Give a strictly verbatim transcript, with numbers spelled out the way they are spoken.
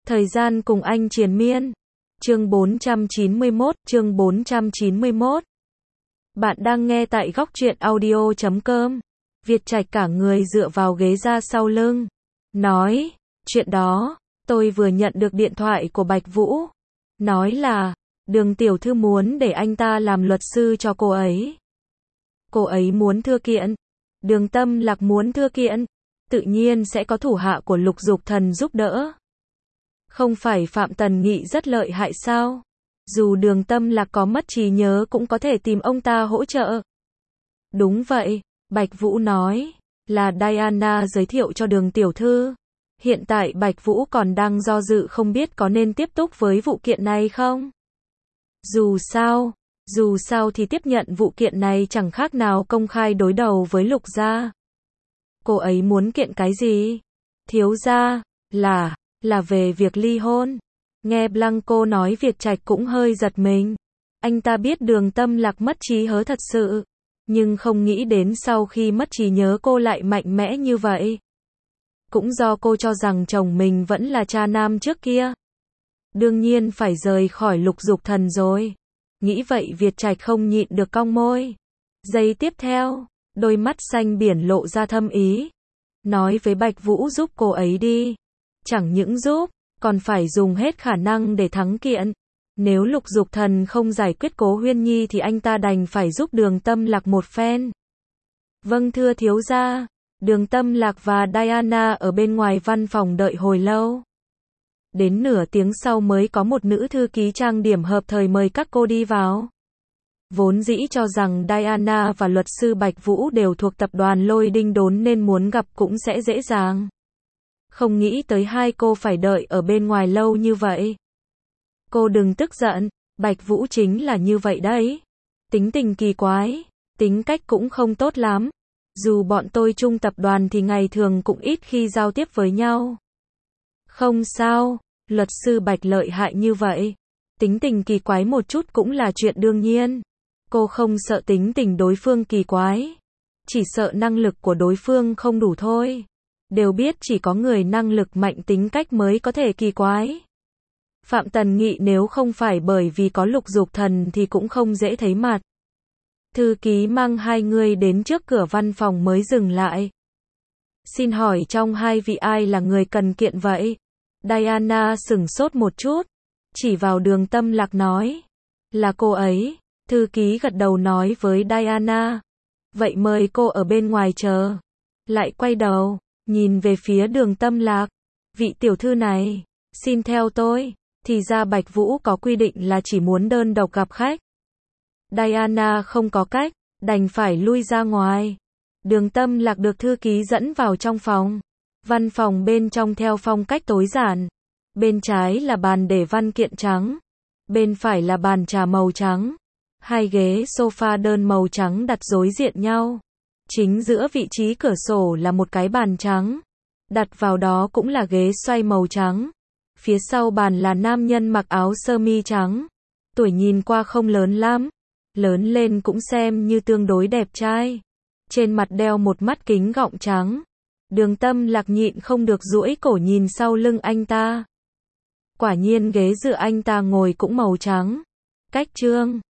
Thời gian cùng anh triền miên. Chương bốn trăm chín mươi mốt, chương bốn trăm chín mươi mốt. Bạn đang nghe tại góc truyện audio chấm com. Việt Trạch cả người dựa vào ghế ra sau lưng. Nói, chuyện đó, tôi vừa nhận được điện thoại của Bạch Vũ. Nói là, Đường tiểu thư muốn để anh ta làm luật sư cho cô ấy. Cô ấy muốn thưa kiện. Đường Tâm Lạc muốn thưa kiện. Tự nhiên sẽ có thủ hạ của Lục Dục Thần giúp đỡ. Không phải Phạm Tần Nghị rất lợi hại sao? Dù Đường Tâm Lạc có mất trí nhớ cũng có thể tìm ông ta hỗ trợ. Đúng vậy, Bạch Vũ nói, là Diana giới thiệu cho Đường tiểu thư. Hiện tại Bạch Vũ còn đang do dự không biết có nên tiếp tục với vụ kiện này không? Dù sao, dù sao thì tiếp nhận vụ kiện này chẳng khác nào công khai đối đầu với Lục gia. Cô ấy muốn kiện cái gì? Thiếu gia, là, là về việc ly hôn. Nghe Blanco nói Việt Trạch cũng hơi giật mình. Anh ta biết Đường Tâm Lạc mất trí nhớ thật sự, nhưng không nghĩ đến sau khi mất trí nhớ cô lại mạnh mẽ như vậy. Cũng do cô cho rằng chồng mình vẫn là cha nam trước kia. Đương nhiên phải rời khỏi Lục Dục Thần rồi. Nghĩ vậy Việt Trạch không nhịn được cong môi. Giây tiếp theo, đôi mắt xanh biển lộ ra thâm ý. Nói với Bạch Vũ giúp cô ấy đi. Chẳng những giúp, còn phải dùng hết khả năng để thắng kiện. Nếu Lục Dục Thần không giải quyết Cố Huyên Nhi thì anh ta đành phải giúp Đường Tâm Lạc một phen. Vâng thưa thiếu gia. Đường Tâm Lạc và Diana ở bên ngoài văn phòng đợi hồi lâu. Đến nửa tiếng sau mới có một nữ thư ký trang điểm hợp thời mời các cô đi vào. Vốn dĩ cho rằng Diana và luật sư Bạch Vũ đều thuộc tập đoàn Lôi Đinh Đốn nên muốn gặp cũng sẽ dễ dàng. Không nghĩ tới hai cô phải đợi ở bên ngoài lâu như vậy. Cô đừng tức giận, Bạch Vũ chính là như vậy đấy. Tính tình kỳ quái, tính cách cũng không tốt lắm. Dù bọn tôi chung tập đoàn thì ngày thường cũng ít khi giao tiếp với nhau. Không sao, luật sư Bạch lợi hại như vậy. Tính tình kỳ quái một chút cũng là chuyện đương nhiên. Cô không sợ tính tình đối phương kỳ quái. Chỉ sợ năng lực của đối phương không đủ thôi. Đều biết chỉ có người năng lực mạnh tính cách mới có thể kỳ quái. Phạm Tần Nghị nếu không phải bởi vì có Lục Dục Thần thì cũng không dễ thấy mặt. Thư ký mang hai người đến trước cửa văn phòng mới dừng lại. Xin hỏi trong hai vị ai là người cần kiện vậy? Diana sửng sốt một chút, chỉ vào Đường Tâm Lạc nói. Là cô ấy. Thư ký gật đầu nói với Diana. Vậy mời cô ở bên ngoài chờ. Lại quay đầu, nhìn về phía Đường Tâm Lạc. Vị tiểu thư này, xin theo tôi. Thì ra Bạch Vũ có quy định là chỉ muốn đơn độc gặp khách. Diana không có cách, đành phải lui ra ngoài. Đường Tâm Lạc được thư ký dẫn vào trong phòng. Văn phòng bên trong theo phong cách tối giản. Bên trái là bàn để văn kiện trắng. Bên phải là bàn trà màu trắng. Hai ghế sofa đơn màu trắng đặt đối diện nhau. Chính giữa vị trí cửa sổ là một cái bàn trắng. Đặt vào đó cũng là ghế xoay màu trắng. Phía sau bàn là nam nhân mặc áo sơ mi trắng. Tuổi nhìn qua không lớn lắm. Lớn lên cũng xem như tương đối đẹp trai. Trên mặt đeo một mắt kính gọng trắng. Đường Tâm Lạc nhịn không được duỗi cổ nhìn sau lưng anh ta. Quả nhiên ghế dựa anh ta ngồi cũng màu trắng. Cách trương,